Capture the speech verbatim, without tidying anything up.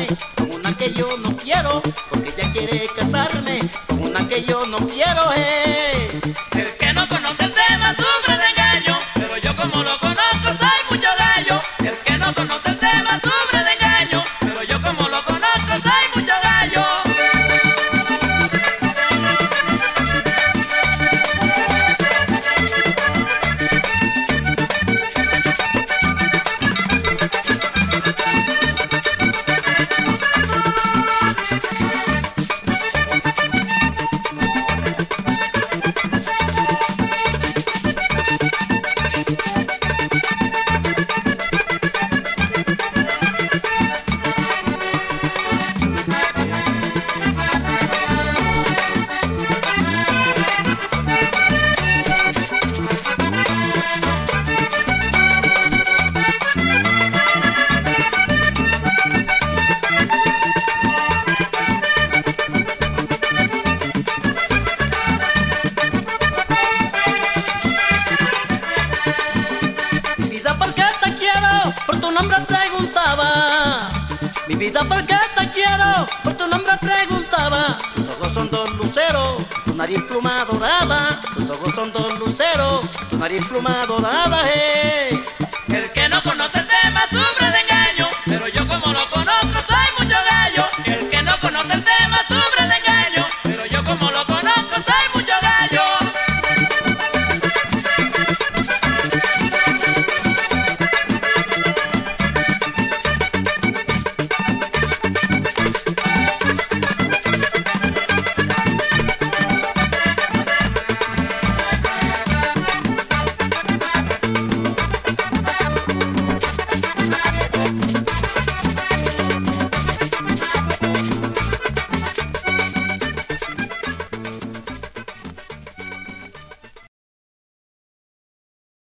casarme con una que yo no quiero, porque ella quiere casarme con una que yo no quiero, eh. El que no conoce el tema sufre de engaño, pero yo como lo conozco soy mucho gallo. El que no conoce el tema sufre de engaño, pero yo como lo conozco soy mucho gallo. Por tu nombre preguntaba, mi vida, ¿por qué te quiero? Por tu nombre preguntaba. Tus ojos son dos luceros, tu nariz pluma dorada. Tus ojos son dos luceros, tu nariz pluma dorada, eh.